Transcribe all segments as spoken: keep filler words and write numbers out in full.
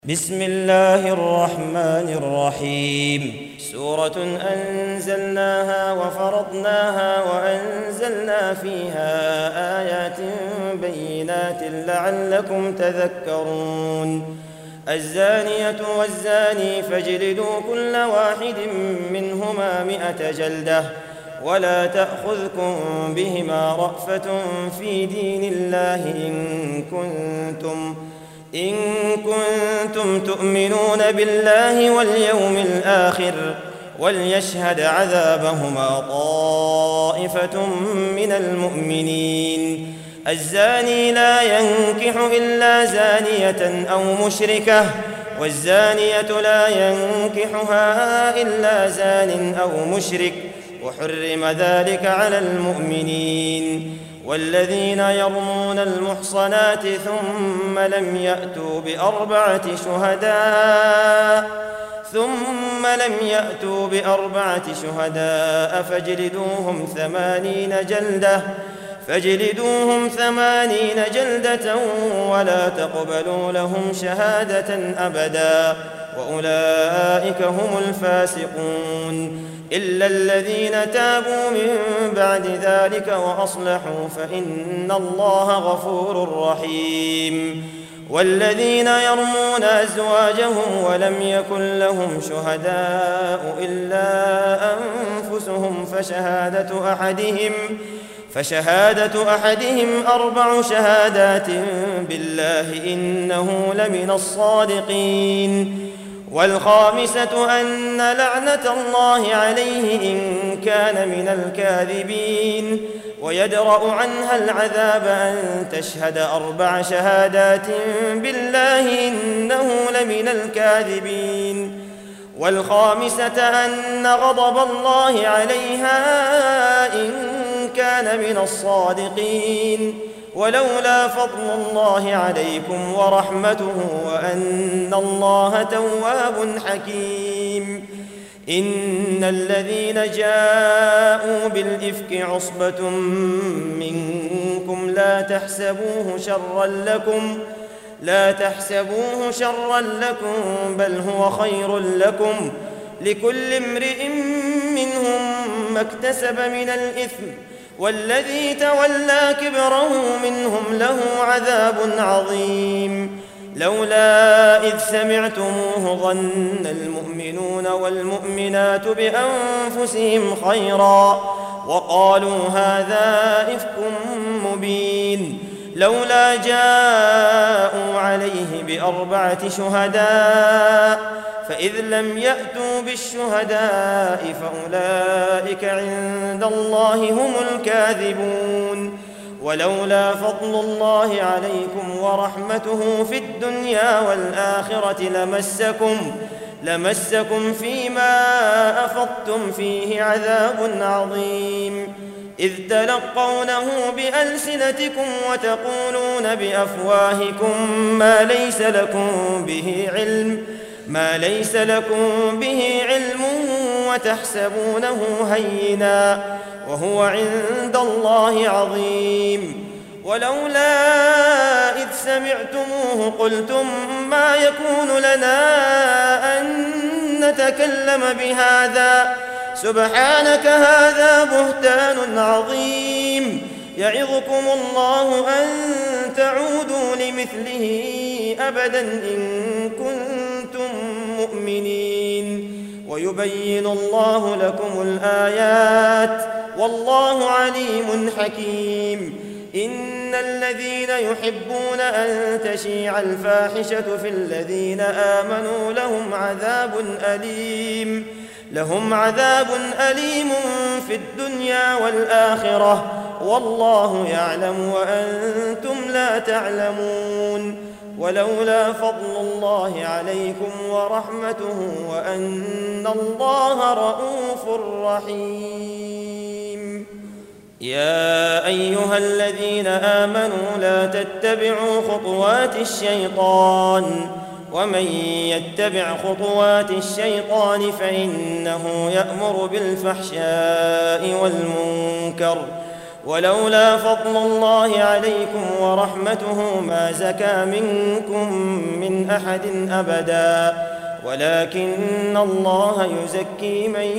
بسم الله الرحمن الرحيم. سورة أنزلناها وفرضناها وأنزلنا فيها آيات بينات لعلكم تذكرون. الزانية والزاني فاجلدوا كل واحد منهما مئة جلدة ولا تأخذكم بهما رأفة في دين الله إن كنتم إن كنتم تؤمنون بالله واليوم الآخر وليشهد عذابهما طائفة من المؤمنين. الزاني لا ينكح إلا زانية أو مشركة والزانية لا ينكحها إلا زان أو مشرك وحرم ذلك على المؤمنين. والذين يرمون المحصنات ثم لم يأتوا بأربعة شهداء ثم لم يأتوا بأربعة شهداء فاجلدوهم ثمانين جلدة فاجلدوهم ثمانين جلدة ولا تقبلوا لهم شهادة أبدا وأولئك هم الفاسقون إلا الذين تابوا من بعد ذلك وأصلحوا فإن الله غفور رحيم. والذين يرمون أزواجهم ولم يكن لهم شهداء إلا أنفسهم فشهادة أحدهم فشهادة أحدهم أربع شهادات بالله إنه لمن الصادقين. والخامسة أن لعنة الله عليه إن كان من الكاذبين ويدرأ عنها العذاب أن تشهد أربع شهادات بالله إنه لمن الكاذبين. والخامسة أن غضب الله عليها إن كان من الصادقين ولولا فضل الله عليكم ورحمته وأن الله تواب حكيم. إن الذين جاءوا بالإفك عصبة منكم لا تحسبوه شرا لكم لا تحسبوه شرا لكم بل هو خير لكم لكل امرئ منهم ما اكتسب من الإثم والذي تولى كبره منهم له عذاب عظيم. لولا إذ سمعتموه ظن المؤمنون والمؤمنات بأنفسهم خيرا وقالوا هذا إفك مبين. لولا جاءوا عليه بأربعة شهداء فإذ لم يأتوا بالشهداء فأولئك عند الله هم الكاذبون. ولولا فضل الله عليكم ورحمته في الدنيا والآخرة لمسكم لمسكم فيما أفضتم فيه عذاب عظيم. إذ تلقونه بألسنتكم وتقولون بأفواهكم ما ليس لكم به علم ما ليس لكم به علم وتحسبونه هينا وهو عند الله عظيم. ولولا إذ سمعتموه قلتم ما يكون لنا أن نتكلم بهذا سبحانك هذا بهتان عظيم. يعظكم الله أن تعودوا لمثله أبدا إن كنتم مؤمنين ويبين الله لكم الآيات والله عليم حكيم. إن الذين يحبون أن تشيع الفاحشة في الذين آمنوا لهم عذاب أليم لهم عذاب أليم في الدنيا والآخرة والله يعلم وأنتم لا تعلمون. ولولا فضل الله عليكم ورحمته وأن الله رءوف رحيم. يا أيها الذين آمنوا لا تتبعوا خطوات الشيطان ومن يتبع خطوات الشيطان فإنه يأمر بالفحشاء والمنكر ولولا فضل الله عليكم ورحمته ما زكى منكم من أحد أبدا ولكن الله يزكي من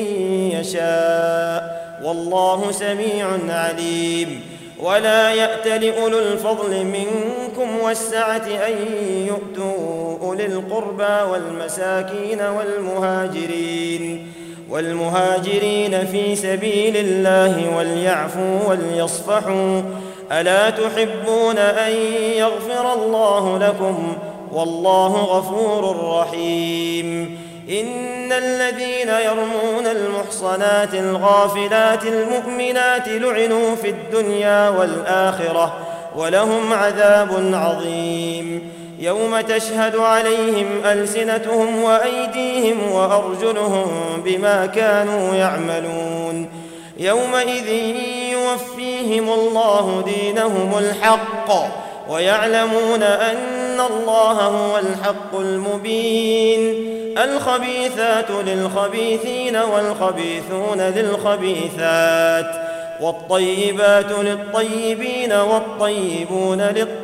يشاء والله سميع عليم. ولا يأتل أولو الفضل منكم والسعة أن يؤتوا أولي القربى والمساكين والمهاجرين والمهاجرين في سبيل الله وليعفوا وليصفحوا ألا تحبون أن يغفر الله لكم والله غفور رحيم. إن الذين يرمون المحصنات الغافلات المؤمنات لعنوا في الدنيا والآخرة ولهم عذاب عظيم. يوم تشهد عليهم ألسنتهم وأيديهم وأرجلهم بما كانوا يعملون يومئذ يوفيهم الله دينهم الحق ويعلمون أن الله هو الحق المبين. الخبيثات للخبيثين والخبيثون للخبيثات والطيبات للطيبين والطيبون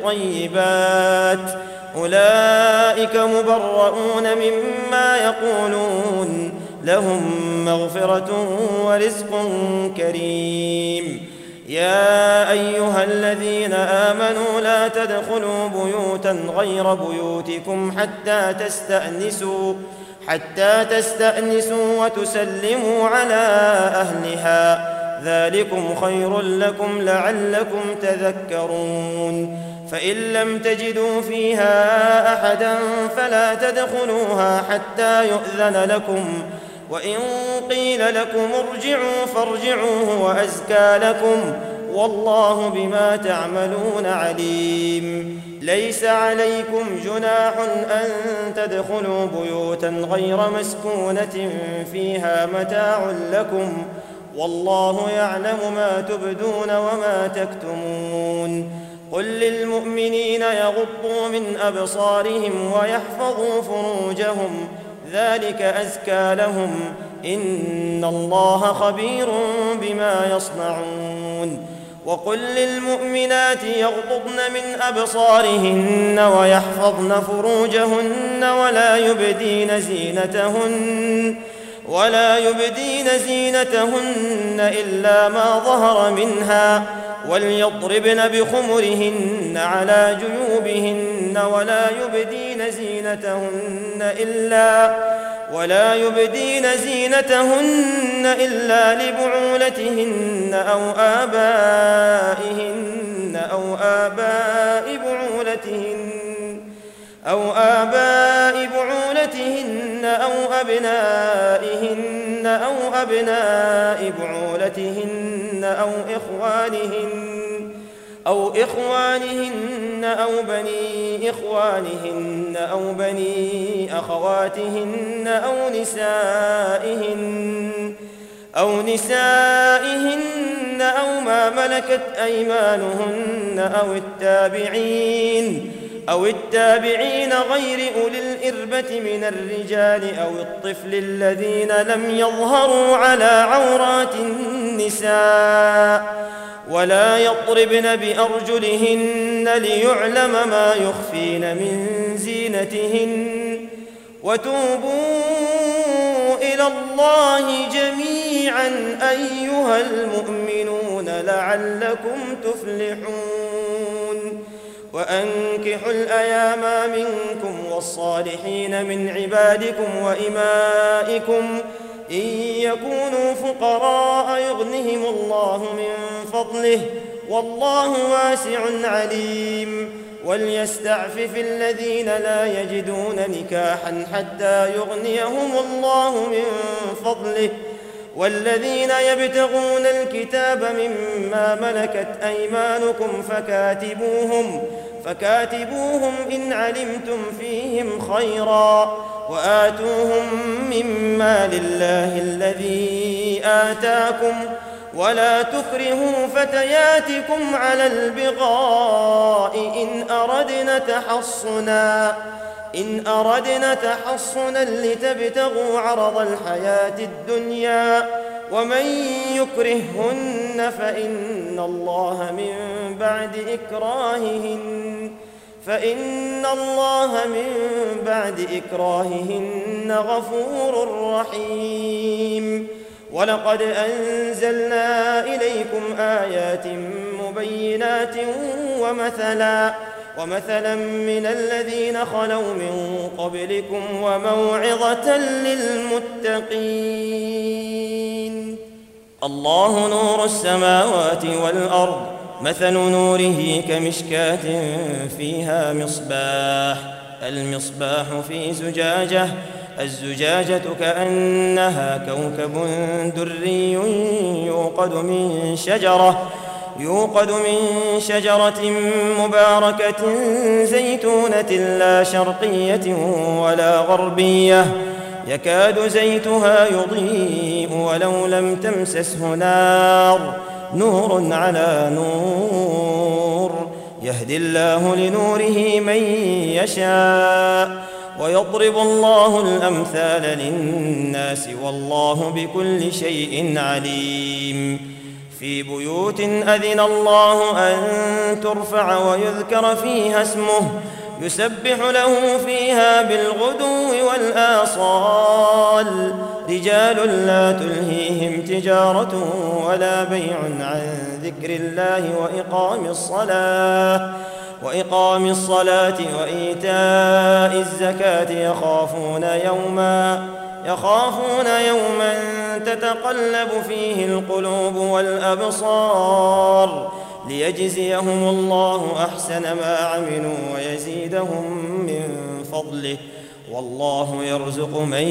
للطيبات أولئك مبرؤون مما يقولون لهم مغفرة ورزق كريم. يا أيها الذين آمنوا لا تدخلوا بيوتا غير بيوتكم حتى تستأنسوا حتى تستأنسوا وتسلموا على أهلها ذلكم خير لكم لعلكم تذكرون. فإن لم تجدوا فيها أحدا فلا تدخلوها حتى يؤذن لكم وإن قيل لكم ارجعوا فارجعوا هو أزكى لكم والله بما تعملون عليم. ليس عليكم جناح أن تدخلوا بيوتا غير مسكونة فيها متاع لكم والله يعلم ما تبدون وما تكتمون. قل للمؤمنين يغضوا من أبصارهم ويحفظوا فروجهم ذلك أزكى لهم إن الله خبير بما يصنعون. وقل للمؤمنات يغضضن من أبصارهن ويحفظن فروجهن ولا يبدين زينتهن ولا يبدين زينتهن إلا ما ظهر منها وليضربن بخمرهن على جيوبهن ولا يبدين زينتهن إلا ولا يبدين زينتهن إلا لبعولتهن أو آبائهن أو آباء بعولتهن أو آباء بعولتهن أو أبنائهن أو أبناء بعولتهن أو إخوانهن أو إخوانهن أو بني إخوانهن أو بني أخواتهن أو نسائهن أو نسائهن أو ما ملكت أيمانهن أو التابعين أو التابعين غير أولي الإربة من الرجال أو الطفل الذين لم يظهروا على عورات النساء ولا يضربن بأرجلهن ليعلم ما يخفين من زينتهن وتوبوا إلى الله جميعا أيها المؤمنون لعلكم تفلحون. وأنكحوا الأيام منكم والصالحين من عبادكم وإمائكم إن يكونوا فقراء يغنهم الله من فضله والله واسع عليم. وليستعفف الذين لا يجدون نكاحا حتى يغنيهم الله من فضله والذين يبتغون الكتاب مما ملكت أيمانكم فكاتبوهم فكاتبوهم إن علمتم فيهم خيرا وآتوهم مما لله الذي آتاكم ولا تكرهوا فتياتكم على البغاء إن أردنا تحصنا إن أردنا تحصنا لتبتغوا عرض الحياة الدنيا ومن يكرههن فإن الله من بعد إكراههن فإن الله من بعد إكراههن غفور رحيم. ولقد أنزلنا إليكم آيات مبينات ومثلا ومثلا من الذين خلوا من قبلكم وموعظة للمتقين. الله نور السماوات والأرض، مثل نوره كمشكاة فيها مصباح، المصباح في زجاجة، الزجاجة كأنها كوكب دري يوقد من شجرة يوقد من شجرة مباركة زيتونة لا شرقية ولا غربية، يكاد زيتها يضيء ولو لم تمسسه نار، نور على نور، يهدي الله لنوره من يشاء، ويضرب الله الأمثال للناس والله بكل شيء عليم. في بيوت أذن الله أن ترفع ويذكر فيها اسمه يسبح له فيها بالغدو والآصال، رجال لا تلهيهم تجارة ولا بيع عن ذكر الله وإقام الصلاة وإقام الصلاة وإيتاء الزكاة يخافون يوما يخافون يوما تتقلب فيه القلوب والأبصار، ليجزيهم الله أحسن ما عملوا ويزيدهم من فضله، والله يرزق من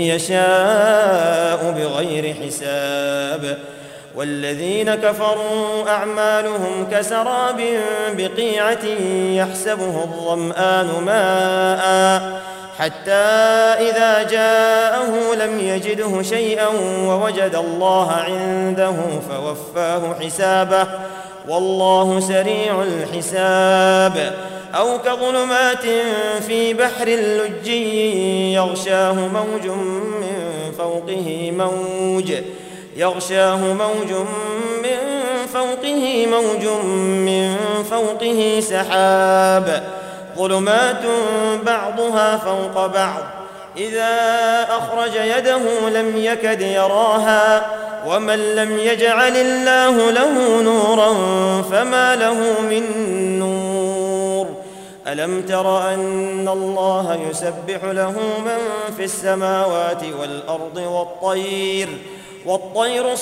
يشاء بغير حساب. والذين كفروا أعمالهم كسراب بقيعة يحسبه الظمآن ماء حتى إذا جاءه لم يجده شيئا ووجد الله عنده فوفاه حسابه، والله سريع الحساب. أو كظلمات في بحر لجي يغشاه موج من فوقه موج يغشاه موج من فوقه موج من فوقه سحاب، ظلمات بعضها فوق بعض، إذا أخرج يده لم يكد يراها، ومن لم يجعل الله له نورا فما له من نور. ألم تر أن الله يسبح له من في السماوات والأرض والطير والطير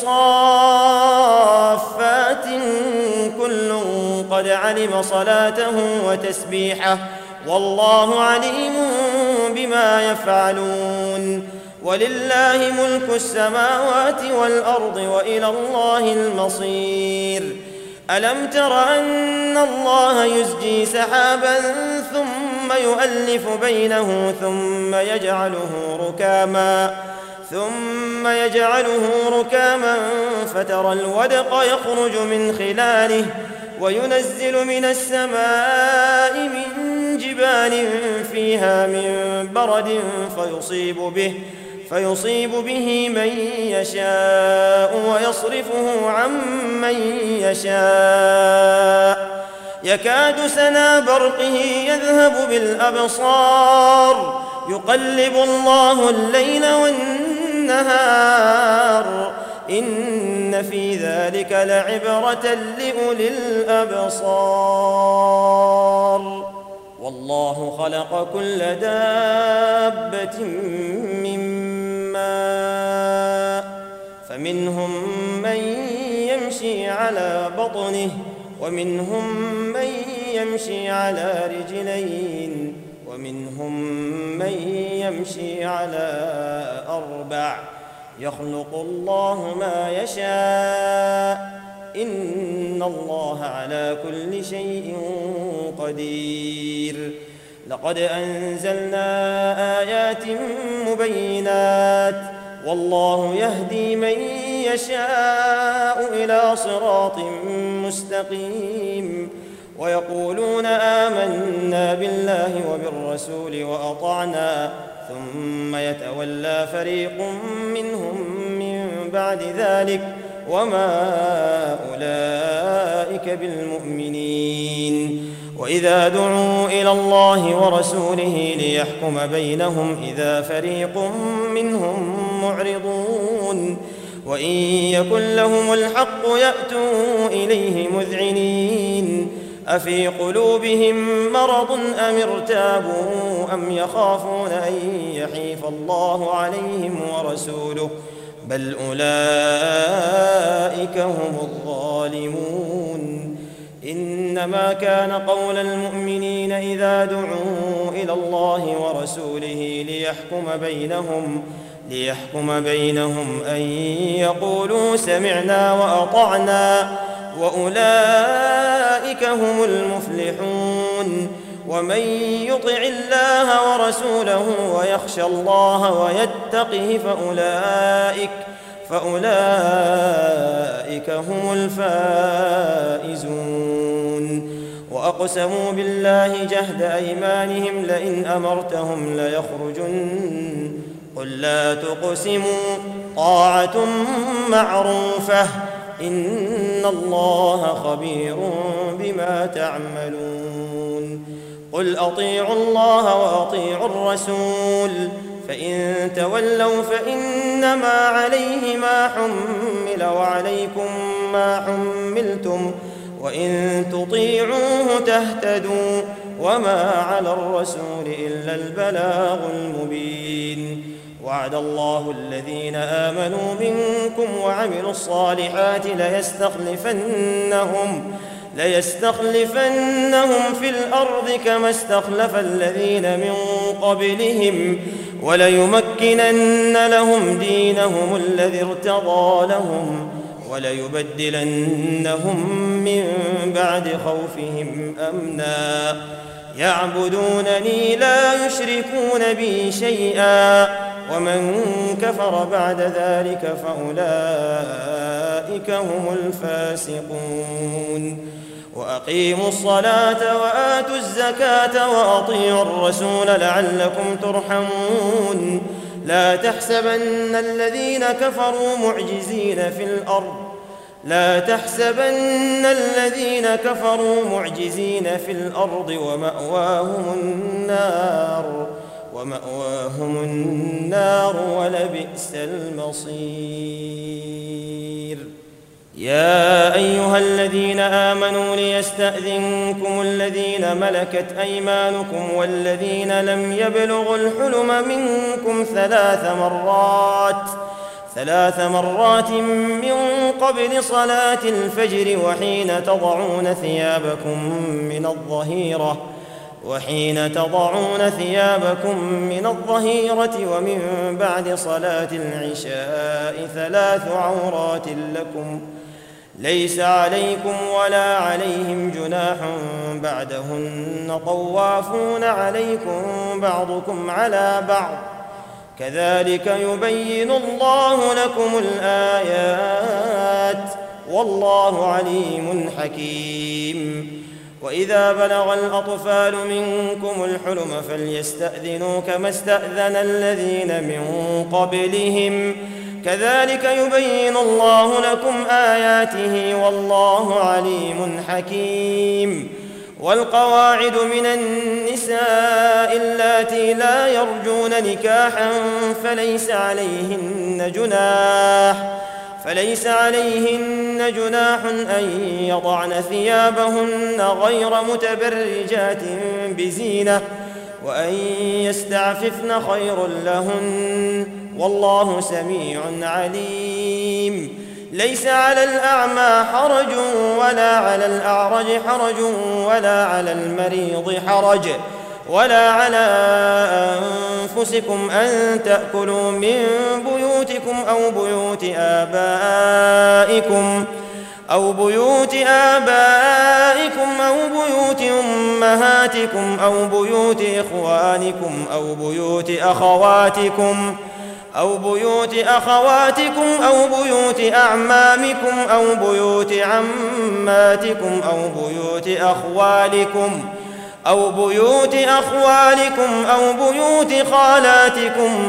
صافات كل قد علم صلاته وتسبيحه، والله عليم بما يفعلون. ولله ملك السماوات والأرض وإلى الله المصير. ألم تر أن الله يزجي سحابا ثم يؤلف بينه ثم يجعله ركاما ثم يجعله ركاما فترى الودق يخرج من خلاله وينزل من السماء من جبال فيها من برد فيصيب به فيصيب به من يشاء ويصرفه عن من يشاء، يكاد سنا برقه يذهب بالأبصار، يقلب الله الليل والنهار، إن في ذلك لعبرة لأولي الأبصار. والله خلق كل دابة من ماء، فمنهم من يمشي على بطنه ومنهم من يمشي على رجلين ومنهم من يمشي على أربع، يخلق الله ما يشاء، إن الله على كل شيء قدير. لقد أنزلنا آيات مبينات، والله يهدي من يشاء إلى صراط مستقيم. ويقولون آمنا بالله وبالرسول وأطعنا ثم يتولى فريق منهم من بعد ذلك وما أولئك بالمؤمنين. وإذا دعوا إلى الله ورسوله ليحكم بينهم إذا فريق منهم معرضون وإن يكن لهم الحق يأتوا إليه مذعنين أفي قلوبهم مرض أم ارتابوا أم يخافون أن يحيف الله عليهم ورسوله بل أولئك هم الظالمون. إنما كان قول المؤمنين إذا دعوا إلى الله ورسوله ليحكم بينهم ليحكم بينهم أن يقولوا سمعنا وأطعنا وأولئك هم المفلحون. ومن يطع الله ورسوله ويخشى الله ويتقه فأولئك فأولئك هم الفائزون. وأقسموا بالله جهد أيمانهم لئن أمرتهم ليخرجن قل لا تقسموا طاعة معروفة إن الله خبير بما تعملون. قل أطيعوا الله وأطيعوا الرسول فإن تولوا فإنما عليه ما حمل وعليكم ما حملتم وإن تطيعوه تهتدوا وما على الرسول إلا البلاغ المبين. وعد الله الذين آمنوا منكم وعملوا الصالحات ليستخلفنهم ليستخلفنهم في الأرض كما استخلف الذين من قبلهم وليمكنن لهم دينهم الذي ارتضى لهم وليبدلنهم من بعد خوفهم أمنا يعبدونني لا يشركون بي شيئا ومن كفر بعد ذلك فأولئك هم الفاسقون. وأقيموا الصلاة وآتوا الزكاة وأطيعوا الرسول لعلكم ترحمون. لا تحسبن الذين كفروا معجزين في الأرض لا تحسبن الذين كفروا معجزين في الأرض ومأواهم النار ومأواهم النار ولبئس المصير. يا أيها الذين آمنوا ليستأذنكم الذين ملكت أيمانكم والذين لم يبلغوا الحلم منكم ثلاث مرات ثلاث مرات من قبل صلاة الفجر وحين تضعون ثيابكم من الظهيرة وحين تضعون ثيابكم من الظهيرة ومن بعد صلاة العشاء ثلاث عورات لكم ليس عليكم ولا عليهم جناح بعدهن طوافون عليكم بعضكم على بعض كذلك يبين الله لكم الآيات والله عليم حكيم. وإذا بلغ الأطفال منكم الحلم فليستأذنوا كما استأذن الذين من قبلهم كذلك يبين الله لكم آياته والله عليم حكيم. والقواعد من النساء اللاتي لا يرجون نكاحا فليس عليهن جناح فليس عليهن جناح أن يضعن ثيابهن غير متبرجات بزينة وأن يستعففن خير لهن والله سميع عليم. ليس على الأعمى حرج ولا على الأعرج حرج ولا على المريض حرج ولا على أنفسكم أن تأكلوا من بيوتكم أو بيوت آبائكم أو بيوت آبائكم أو بيوت أمهاتكم أو بيوت إخوانكم أو بيوت أخواتكم أو بيوت أخواتكم أو بيوت أعمامكم أو بيوت عماتكم أو بيوت أخوالكم أو بيوت أخوالكم أو بيوت خالاتكم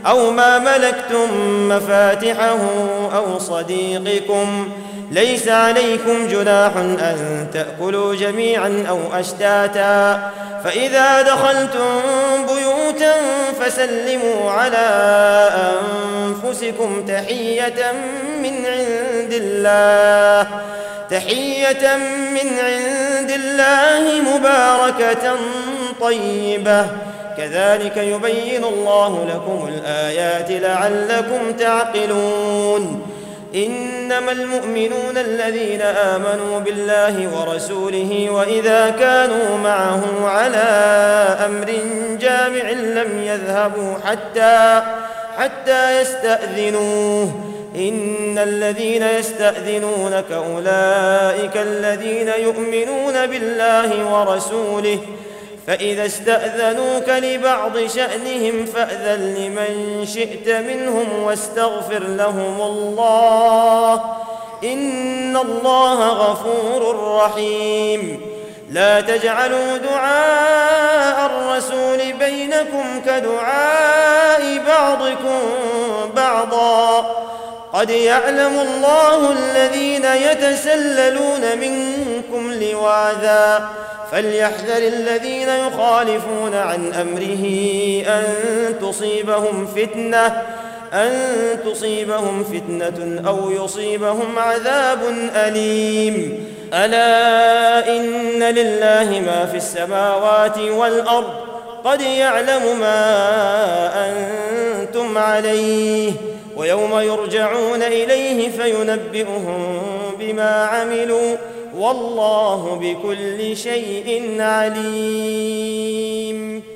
أو ما ملكتم مفاتحه أو صديقكم. ليس عليكم جناح أن تأكلوا جميعا أو أشتاتا، فإذا دخلتم بيوتا فسلموا على أنفسكم تحية من عند الله تحية من عند الله مباركة طيبة، كذلك يبين الله لكم الآيات لعلكم تعقلون. إنما المؤمنون الذين آمنوا بالله ورسوله وإذا كانوا معه على أمر جامع لم يذهبوا حتى حتى يستأذنوه. إن الذين يستأذنونك أولئك الذين يؤمنون بالله ورسوله، فإذا استأذنوك لبعض شأنهم فأذن لمن شئت منهم واستغفر لهم الله، إن الله غفور رحيم. لا تجعلوا دعاء الرسول بينكم كدعاء بعضكم بعضا، قد يعلم الله الذين يتسللون منكم لواذا، فليحذر الذين يخالفون عن أمره أن تصيبهم فتنة أن تصيبهم فتنة أو يصيبهم عذاب أليم. ألا إن لله ما في السماوات والأرض، قد يعلم ما أنتم عليه، ويوم يرجعون إليه فينبئهم بما عملوا، والله بكل شيء عليم.